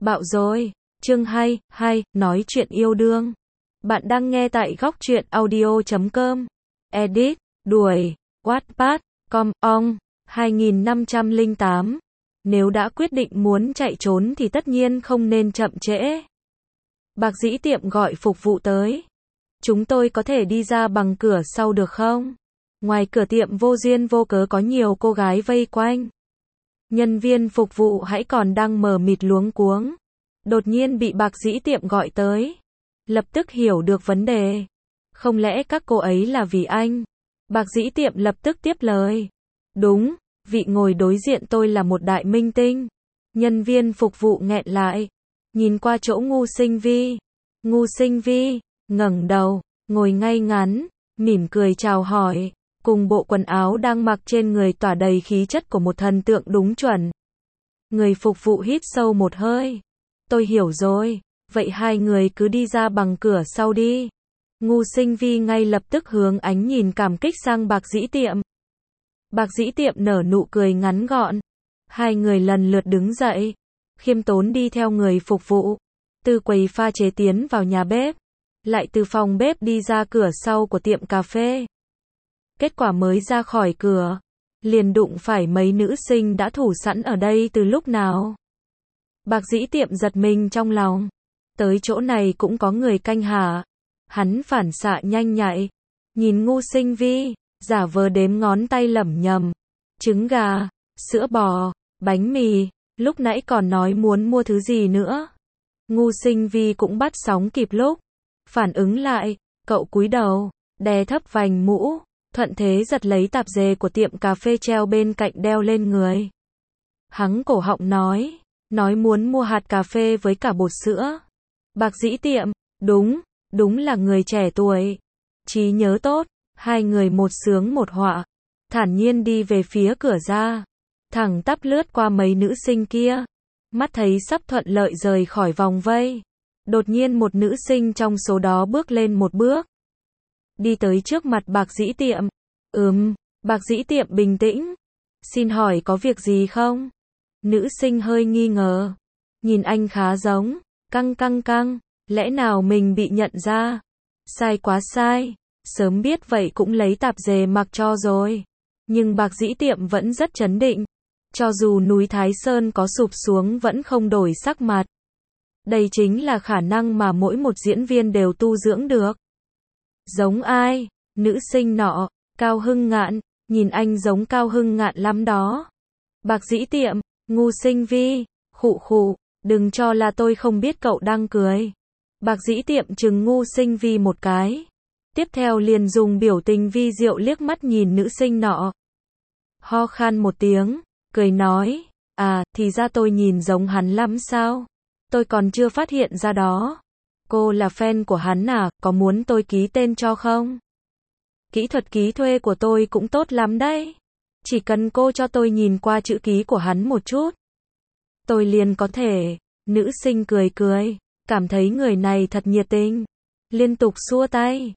Bạo rồi. Chương 2, nói chuyện yêu đương. Bạn đang nghe tại góc truyện audio.com. Edit, đuổi, Wattpad, com, 2508. Nếu đã quyết định muốn chạy trốn thì tất nhiên không nên chậm trễ. Bạc dĩ tiệm gọi phục vụ tới. Chúng tôi có thể đi ra bằng cửa sau được không? Ngoài cửa tiệm vô duyên vô cớ có nhiều cô gái vây quanh. Nhân viên phục vụ hãy còn đang mờ mịt luống cuống. Đột nhiên bị bạc dĩ tiệm gọi tới. Lập tức hiểu được vấn đề. Không lẽ các cô ấy là vì anh? Bạc dĩ tiệm lập tức tiếp lời. Đúng, vị ngồi đối diện tôi là một đại minh tinh. Nhân viên phục vụ nghẹn lại. Nhìn qua chỗ Ngu Sinh Vi. Ngu Sinh Vi, ngẩng đầu, ngồi ngay ngắn, mỉm cười chào hỏi. Cùng bộ quần áo đang mặc trên người tỏa đầy khí chất của một thần tượng đúng chuẩn. Người phục vụ hít sâu một hơi. Tôi hiểu rồi, vậy hai người cứ đi ra bằng cửa sau đi. Ngu Sinh Vi ngay lập tức hướng ánh nhìn cảm kích sang bạc dĩ tiệm. Bạc dĩ tiệm nở nụ cười ngắn gọn. Hai người lần lượt đứng dậy, khiêm tốn đi theo người phục vụ. Từ quầy pha chế tiến vào nhà bếp, lại từ phòng bếp đi ra cửa sau của tiệm cà phê. Kết quả mới ra khỏi cửa, liền đụng phải mấy nữ sinh đã thủ sẵn ở đây từ lúc nào. Bạc dĩ tiệm giật mình trong lòng. Tới chỗ này cũng có người canh hả? Hắn phản xạ nhanh nhạy. Nhìn Ngu Sinh Vi, giả vờ đếm ngón tay lẩm nhẩm. Trứng gà, sữa bò, bánh mì, lúc nãy còn nói muốn mua thứ gì nữa. Ngu Sinh Vi cũng bắt sóng kịp lúc. Phản ứng lại, cậu cúi đầu, đè thấp vành mũ, thuận thế giật lấy tạp dề của tiệm cà phê treo bên cạnh đeo lên người. Hắn cổ họng nói muốn mua hạt cà phê với cả bột sữa. Bạc dĩ tiệm, đúng là người trẻ tuổi. Trí nhớ tốt, hai người một sướng một họa. Thản nhiên đi về phía cửa ra. Thẳng tắp lướt qua mấy nữ sinh kia. Mắt thấy sắp thuận lợi rời khỏi vòng vây. Đột nhiên một nữ sinh trong số đó bước lên một bước. Đi tới trước mặt bạc dĩ tiệm. Bạc dĩ tiệm bình tĩnh. Xin hỏi có việc gì không? Nữ sinh hơi nghi ngờ. Nhìn anh khá giống. Căng. Lẽ nào mình bị nhận ra? Sai quá sai. Sớm biết vậy cũng lấy tạp dề mặc cho rồi. Nhưng bạc dĩ tiệm vẫn rất trấn định. Cho dù núi Thái Sơn có sụp xuống vẫn không đổi sắc mặt. Đây chính là khả năng mà mỗi một diễn viên đều tu dưỡng được. Giống ai? Nữ sinh nọ, Cao Hưng Ngạn, nhìn anh giống Cao Hưng Ngạn lắm đó. Bạc dĩ tiệm, Ngu Sinh Vi, khụ, đừng cho là tôi không biết cậu đang cười. Bạc dĩ tiệm trừng Ngu Sinh Vi một cái. Tiếp theo liền dùng biểu tình vi diệu liếc mắt nhìn nữ sinh nọ. Ho khan một tiếng, cười nói, thì ra tôi nhìn giống hắn lắm sao? Tôi còn chưa phát hiện ra đó. Cô là fan của hắn à, có muốn tôi ký tên cho không? Kỹ thuật ký thuê của tôi cũng tốt lắm đấy. Chỉ cần cô cho tôi nhìn qua chữ ký của hắn một chút. Tôi liền có thể. Nữ sinh cười, cảm thấy người này thật nhiệt tình. Liên tục xua tay.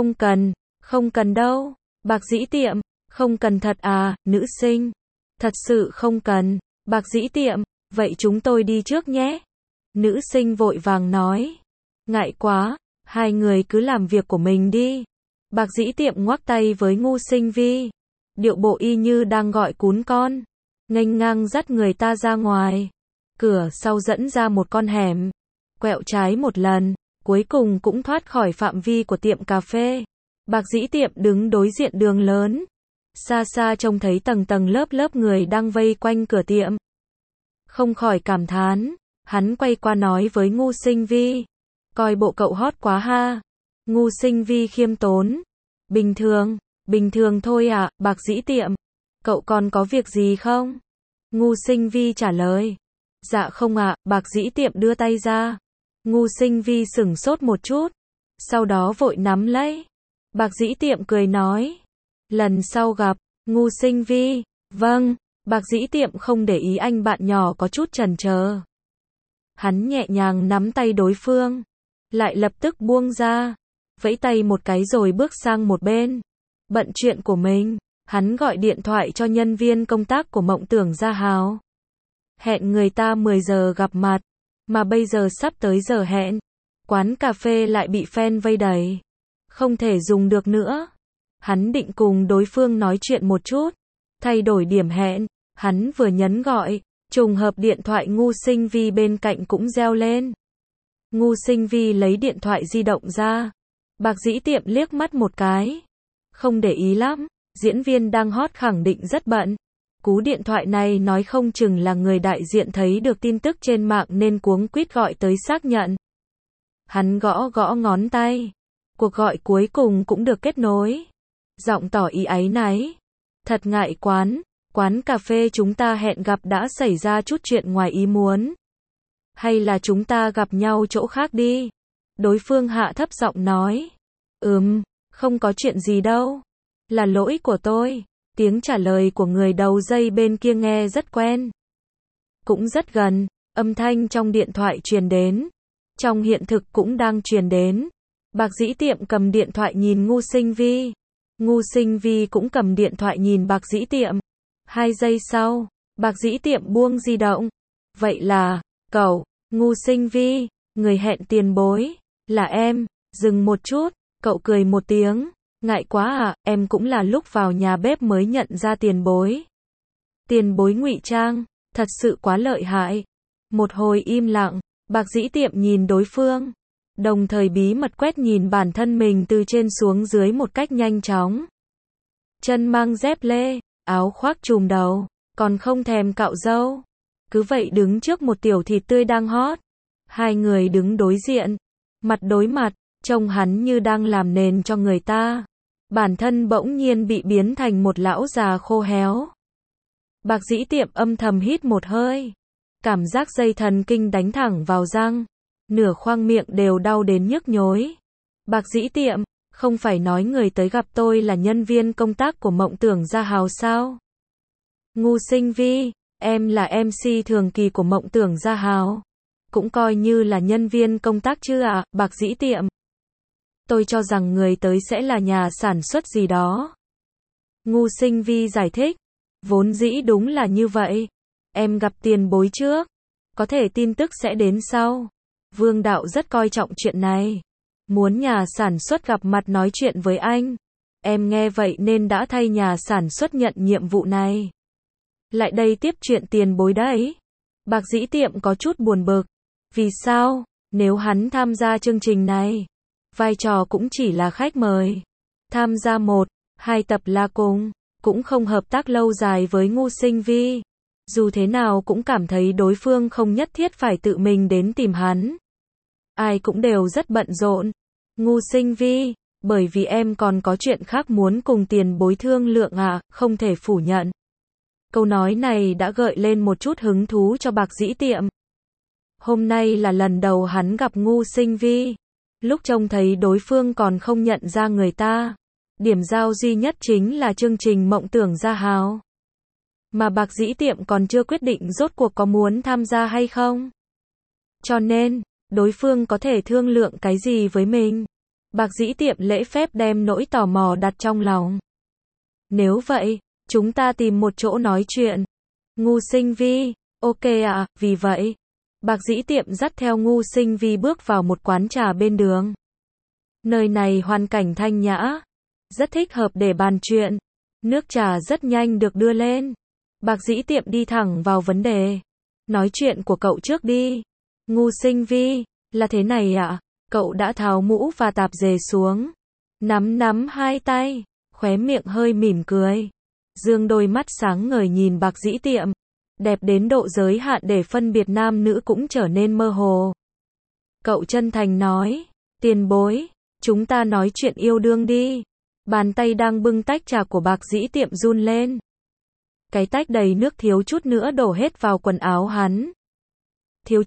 Không cần đâu. Bạc dĩ tiệm, không cần thật à, nữ sinh. Thật sự không cần. Bạc dĩ tiệm, vậy chúng tôi đi trước nhé. Nữ sinh vội vàng nói. Ngại quá, hai người cứ làm việc của mình đi. Bạc dĩ tiệm ngoắc tay với Ngu Sinh Vi. Điệu bộ y như đang gọi cún con. Nghênh ngang dắt người ta ra ngoài. Cửa sau dẫn ra một con hẻm. Quẹo trái một lần, cuối cùng cũng thoát khỏi phạm vi của tiệm cà phê. Bạc dĩ tiệm đứng đối diện đường lớn. Xa xa trông thấy tầng lớp người đang vây quanh cửa tiệm. Không khỏi cảm thán. Hắn quay qua nói với Ngu Sinh Vi. Coi bộ cậu hot quá ha. Ngu Sinh Vi khiêm tốn. Bình thường thôi ạ, bạc dĩ tiệm. Cậu còn có việc gì không? Ngu Sinh Vi trả lời. Dạ không ạ, bạc dĩ tiệm đưa tay ra. Ngu Sinh Vi sửng sốt một chút. Sau đó vội nắm lấy. Bạc dĩ tiệm cười nói. Lần sau gặp, Ngu Sinh Vi. Vâng, bạc dĩ tiệm không để ý anh bạn nhỏ có chút chần chờ. Hắn nhẹ nhàng nắm tay đối phương. Lại lập tức buông ra. Vẫy tay một cái rồi bước sang một bên. Bận chuyện của mình. Hắn gọi điện thoại cho nhân viên công tác của Mộng Tưởng Gia Hào. Hẹn người ta 10 giờ gặp mặt. Mà bây giờ sắp tới giờ hẹn. Quán cà phê lại bị fan vây đầy. Không thể dùng được nữa. Hắn định cùng đối phương nói chuyện một chút. Thay đổi điểm hẹn. Hắn vừa nhấn gọi. Trùng hợp điện thoại Ngu Sinh Vi bên cạnh cũng reo lên. Ngu Sinh Vi lấy điện thoại di động ra. Bạc Dĩ Tiệm liếc mắt một cái. Không để ý lắm. Diễn viên đang hot khẳng định rất bận. Cú điện thoại này nói không chừng là người đại diện thấy được tin tức trên mạng nên cuống quýt gọi tới xác nhận. Hắn gõ gõ ngón tay. Cuộc gọi cuối cùng cũng được kết nối. Giọng tỏ ý áy náy. Thật ngại quán cà phê chúng ta hẹn gặp đã xảy ra chút chuyện ngoài ý muốn. Hay là chúng ta gặp nhau chỗ khác đi. Đối phương hạ thấp giọng nói. Không có chuyện gì đâu. Là lỗi của tôi. Tiếng trả lời của người đầu dây bên kia nghe rất quen. Cũng rất gần, âm thanh trong điện thoại truyền đến. Trong hiện thực cũng đang truyền đến. Bạc Dĩ Tiệm cầm điện thoại nhìn Ngu Sinh Vi. Ngu Sinh Vi cũng cầm điện thoại nhìn Bạc Dĩ Tiệm. 2 giây sau, Bạc Dĩ Tiệm buông di động. Vậy là, cậu, Ngu Sinh Vi, người hẹn tiền bối, là em. Dừng một chút, cậu cười một tiếng. Ngại quá à, em cũng là lúc vào nhà bếp mới nhận ra tiền bối. Tiền bối ngụy trang, thật sự quá lợi hại. Một hồi im lặng, Bạc Dĩ Tiệm nhìn đối phương, đồng thời bí mật quét nhìn bản thân mình từ trên xuống dưới một cách nhanh chóng. Chân mang dép lê, áo khoác trùm đầu, còn không thèm cạo râu. Cứ vậy đứng trước một tiểu thịt tươi đang hot. Hai người đứng đối diện, mặt đối mặt, trông hắn như đang làm nền cho người ta. Bản thân bỗng nhiên bị biến thành một lão già khô héo. Bạc Dĩ Tiệm âm thầm hít một hơi. Cảm giác dây thần kinh đánh thẳng vào răng. Nửa khoang miệng đều đau đến nhức nhối. Bạc Dĩ Tiệm, không phải nói người tới gặp tôi là nhân viên công tác của Mộng Tưởng Gia Hào sao? Ngu Sinh Vi, em là MC thường kỳ của Mộng Tưởng Gia Hào. Cũng coi như là nhân viên công tác chứ ạ, Bạc Dĩ Tiệm. Tôi cho rằng người tới sẽ là nhà sản xuất gì đó. Ngu Sinh Vi giải thích. Vốn dĩ đúng là như vậy. Em gặp tiền bối trước. Có thể tin tức sẽ đến sau. Vương đạo rất coi trọng chuyện này. Muốn nhà sản xuất gặp mặt nói chuyện với anh. Em nghe vậy nên đã thay nhà sản xuất nhận nhiệm vụ này. Lại đây tiếp chuyện tiền bối đấy. Bạc Dĩ Tiệm có chút buồn bực. Vì sao? Nếu hắn tham gia chương trình này, vai trò cũng chỉ là khách mời. Tham gia 1, 2 tập là cùng. Cũng không hợp tác lâu dài với Ngu Sinh Vi. Dù thế nào cũng cảm thấy đối phương không nhất thiết phải tự mình đến tìm hắn. Ai cũng đều rất bận rộn. Ngu Sinh Vi, bởi vì em còn có chuyện khác muốn cùng tiền bối thương lượng ạ, không thể phủ nhận. Câu nói này đã gợi lên một chút hứng thú cho Bạc Dĩ Tiệm. Hôm nay là lần đầu hắn gặp Ngu Sinh Vi. Lúc trông thấy đối phương còn không nhận ra người ta. Điểm giao duy nhất chính là chương trình Mộng Tưởng Gia Hào. Mà Bạc Dĩ Tiệm còn chưa quyết định rốt cuộc có muốn tham gia hay không. Cho nên, đối phương có thể thương lượng cái gì với mình. Bạc Dĩ Tiệm lễ phép đem nỗi tò mò đặt trong lòng. Nếu vậy, chúng ta tìm một chỗ nói chuyện. Ngu Sinh Vi, ok ạ, vì vậy. Bạc Dĩ Tiệm dắt theo Ngu Sinh Vi bước vào một quán trà bên đường. Nơi này hoàn cảnh thanh nhã. Rất thích hợp để bàn chuyện. Nước trà rất nhanh được đưa lên. Bạc Dĩ Tiệm đi thẳng vào vấn đề. Nói chuyện của cậu trước đi. Ngu Sinh Vi, là thế này ạ. Cậu đã tháo mũ và tạp dề xuống. Nắm hai tay. Khóe miệng hơi mỉm cười. Dương đôi mắt sáng ngời nhìn Bạc Dĩ Tiệm. Đẹp đến độ giới hạn để phân biệt nam nữ cũng trở nên mơ hồ. Cậu chân thành nói. Tiền bối, chúng ta nói chuyện yêu đương đi. Bàn tay đang bưng tách trà của Bạc Dĩ Tiệm run lên. Cái tách đầy nước thiếu chút nữa đổ hết vào quần áo hắn. Thiếu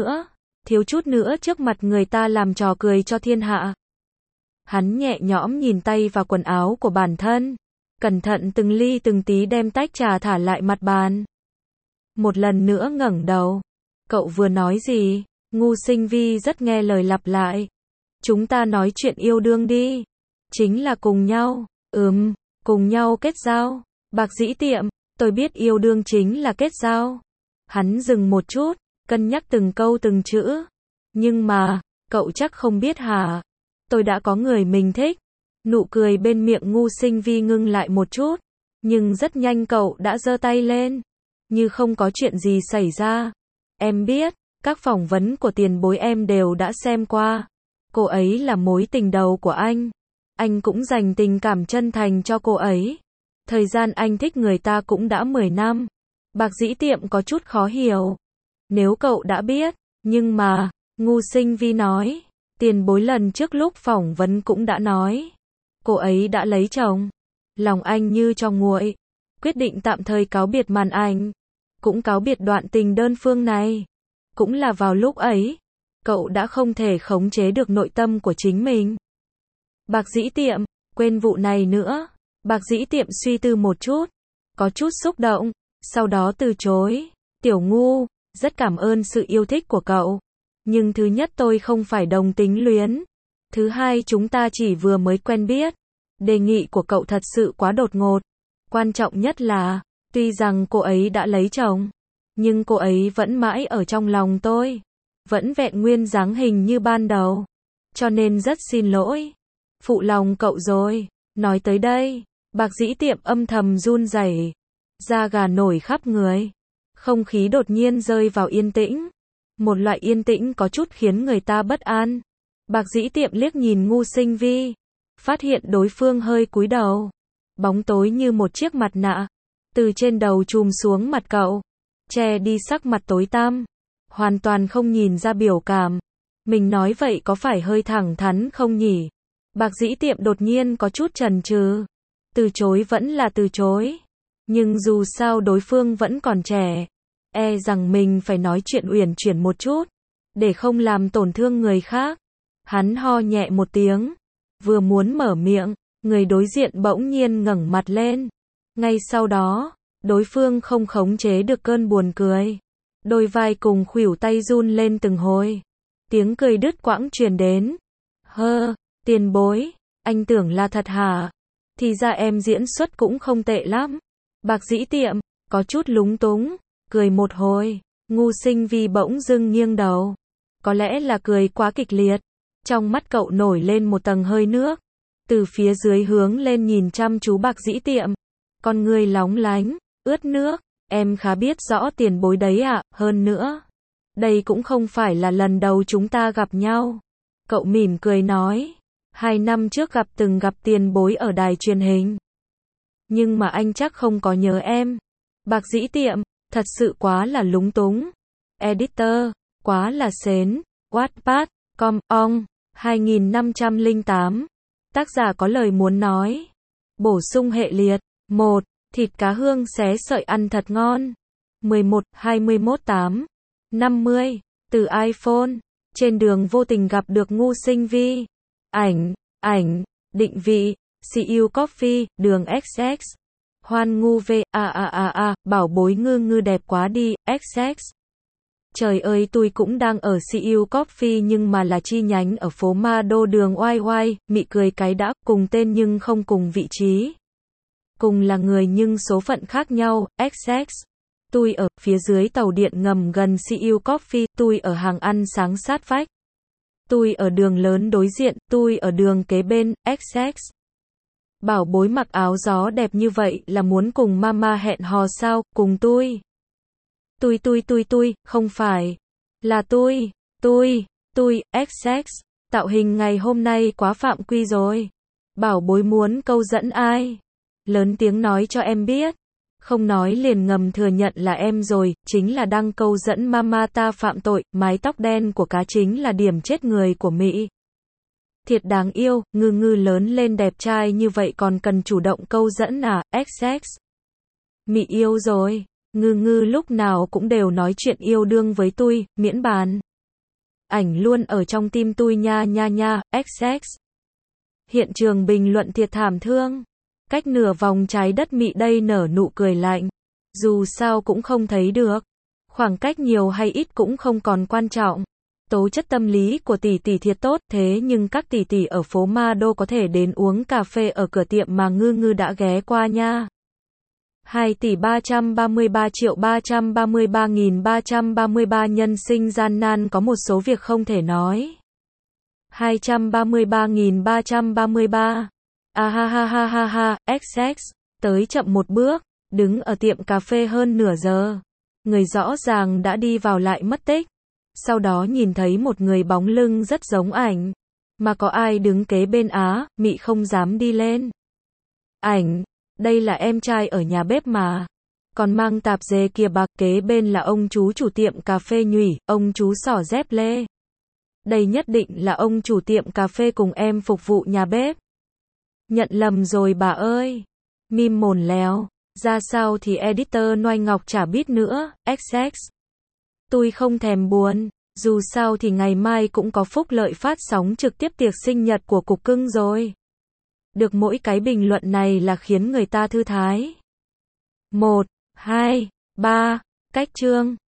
chút nữa trước mặt người ta làm trò cười cho thiên hạ. Hắn nhẹ nhõm nhìn tay vào quần áo của bản thân. Cẩn thận từng ly từng tí đem tách trà thả lại mặt bàn. Một lần nữa ngẩng đầu. Cậu vừa nói gì? Ngu Sinh Vi rất nghe lời lặp lại. Chúng ta nói chuyện yêu đương đi. Chính là cùng nhau. Cùng nhau kết giao. Bạc Dĩ Tiệm, tôi biết yêu đương chính là kết giao. Hắn dừng một chút, cân nhắc từng câu từng chữ. Nhưng mà, cậu chắc không biết hả? Tôi đã có người mình thích. Nụ cười bên miệng Ngu Sinh Vi ngưng lại một chút. Nhưng rất nhanh cậu đã giơ tay lên. Như không có chuyện gì xảy ra. Em biết, các phỏng vấn của tiền bối em đều đã xem qua. Cô ấy là mối tình đầu của anh. Anh cũng dành tình cảm chân thành cho cô ấy. Thời gian anh thích người ta cũng đã 10 năm. Bạc Dĩ Tiệm có chút khó hiểu. Nếu cậu đã biết, nhưng mà, Ngu Sinh Vi nói, tiền bối lần trước lúc phỏng vấn cũng đã nói. Cô ấy đã lấy chồng. Lòng anh như cho nguội. Quyết định tạm thời cáo biệt màn ảnh. Cũng cáo biệt đoạn tình đơn phương này. Cũng là vào lúc ấy, cậu đã không thể khống chế được nội tâm của chính mình. Bạc Dĩ Tiệm, quên vụ này nữa. Bạc Dĩ Tiệm suy tư một chút, có chút xúc động, sau đó từ chối. Tiểu Ngu, rất cảm ơn sự yêu thích của cậu. Nhưng thứ nhất tôi không phải đồng tính luyến. Thứ hai chúng ta chỉ vừa mới quen biết. Đề nghị của cậu thật sự quá đột ngột. Quan trọng nhất là, tuy rằng cô ấy đã lấy chồng, nhưng cô ấy vẫn mãi ở trong lòng tôi. Vẫn vẹn nguyên dáng hình như ban đầu. Cho nên rất xin lỗi. Phụ lòng cậu rồi. Nói tới đây, Bạc Dĩ Tiệm âm thầm run rẩy, da gà nổi khắp người. Không khí đột nhiên rơi vào yên tĩnh. Một loại yên tĩnh có chút khiến người ta bất an. Bạc Dĩ Tiệm liếc nhìn Ngu Sinh Vi, phát hiện đối phương hơi cúi đầu. Bóng tối như một chiếc mặt nạ, từ trên đầu trùm xuống mặt cậu, che đi sắc mặt tối tăm, hoàn toàn không nhìn ra biểu cảm. Mình nói vậy có phải hơi thẳng thắn không nhỉ? Bạc Dĩ Tiệm đột nhiên có chút chần chừ. Từ chối vẫn là từ chối. Nhưng dù sao đối phương vẫn còn trẻ. E rằng mình phải nói chuyện uyển chuyển một chút. Để không làm tổn thương người khác. Hắn ho nhẹ một tiếng. Vừa muốn mở miệng, người đối diện bỗng nhiên ngẩng mặt lên. Ngay sau đó, đối phương không khống chế được cơn buồn cười. Đôi vai cùng khuỷu tay run lên từng hồi. Tiếng cười đứt quãng truyền đến. Tiền bối, anh tưởng là thật hả? Thì ra em diễn xuất cũng không tệ lắm. Bạc Dĩ Tiệm, có chút lúng túng, cười một hồi. Ngu Sinh Vi bỗng dưng nghiêng đầu. Có lẽ là cười quá kịch liệt. Trong mắt cậu nổi lên một tầng hơi nước. Từ phía dưới hướng lên nhìn chăm chú Bạc Dĩ Tiệm. Con người lóng lánh, ướt nước. Em khá biết rõ tiền bối đấy ạ, hơn nữa. Đây cũng không phải là lần đầu chúng ta gặp nhau. Cậu mỉm cười nói. 2 năm trước từng gặp tiền bối ở đài truyền hình. Nhưng mà anh chắc không có nhớ em. Bạc Dĩ Tiệm, thật sự quá là lúng túng. Editor, quá là sến. Wattpad, com, 2508. Tác giả có lời muốn nói. Bổ sung hệ liệt. 1. Thịt cá hương xé sợi ăn thật ngon. 11, 21, 8. 50. Từ iPhone. Trên đường vô tình gặp được Ngu Sinh Vi. Ảnh, định vị, CU Coffee, đường XX. Hoan Ngu V, bảo bối ngư đẹp quá đi, XX. Trời ơi tôi cũng đang ở CU Coffee nhưng mà là chi nhánh ở phố Ma Đô đường YY, mị cười cái đã, cùng tên nhưng không cùng vị trí. Cùng là người nhưng số phận khác nhau, XX. Tôi ở phía dưới tàu điện ngầm gần CU Coffee, tôi ở hàng ăn sáng sát vách. Tôi ở đường lớn đối diện, tôi ở đường kế bên, XX. Bảo bối mặc áo gió đẹp như vậy là muốn cùng mama hẹn hò sao, cùng tôi. Tôi, không phải. Là tôi, XX. Tạo hình ngày hôm nay quá phạm quy rồi. Bảo bối muốn câu dẫn ai? Lớn tiếng nói cho em biết. Không nói liền ngầm thừa nhận là em rồi, chính là đang câu dẫn mama ta phạm tội, mái tóc đen của cá chính là điểm chết người của Mỹ. Thiệt đáng yêu, ngư lớn lên đẹp trai như vậy còn cần chủ động câu dẫn à, XX. Mỹ yêu rồi, ngư lúc nào cũng đều nói chuyện yêu đương với tôi, miễn bàn. Ảnh luôn ở trong tim tôi nha, XX. Hiện trường bình luận thiệt thảm thương. Cách nửa vòng trái đất Mị đây nở nụ cười lạnh. Dù sao cũng không thấy được. Khoảng cách nhiều hay ít cũng không còn quan trọng. Tố chất tâm lý của tỷ tỷ thiệt tốt, thế nhưng các tỷ tỷ ở phố Ma Đô có thể đến uống cà phê ở cửa tiệm mà ngư đã ghé qua nha. 2.333.333.333 nhân sinh gian nan có một số việc không thể nói. 233.333. À ha ha ha ha ha, XX, tới chậm một bước, đứng ở tiệm cà phê hơn nửa giờ. Người rõ ràng đã đi vào lại mất tích. Sau đó nhìn thấy một người bóng lưng rất giống ảnh. Mà có ai đứng kế bên á, mị không dám đi lên. Ảnh, đây là em trai ở nhà bếp mà. Còn mang tạp dề kìa bạc, kế bên là ông chú chủ tiệm cà phê nhủy, ông chú xỏ dép lê. Đây nhất định là ông chủ tiệm cà phê cùng em phục vụ nhà bếp. Nhận lầm rồi bà ơi. Mim mồn léo. Ra sao thì editor Noai Ngọc chả biết nữa, XX. Tôi không thèm buồn. Dù sao thì ngày mai cũng có phúc lợi phát sóng trực tiếp tiệc sinh nhật của cục cưng rồi. Được mỗi cái bình luận này là khiến người ta thư thái. 1, 2, 3, cách chương.